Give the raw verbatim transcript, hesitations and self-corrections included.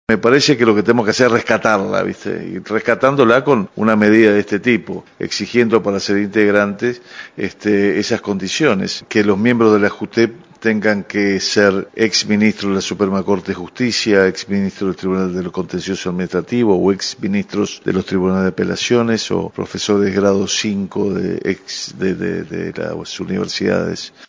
Me parece que lo que tenemos que hacer es rescatarla, ¿viste? Y rescatándola con una medida de este tipo, exigiendo para ser integrantes este, esas condiciones, que los miembros de la JUTEP tengan que ser ex ministros de la Suprema Corte de Justicia, ex ministros del Tribunal de lo Contencioso Administrativo o ex ministros de los Tribunales de Apelaciones o profesores de grado cinco de ex de, de, de las universidades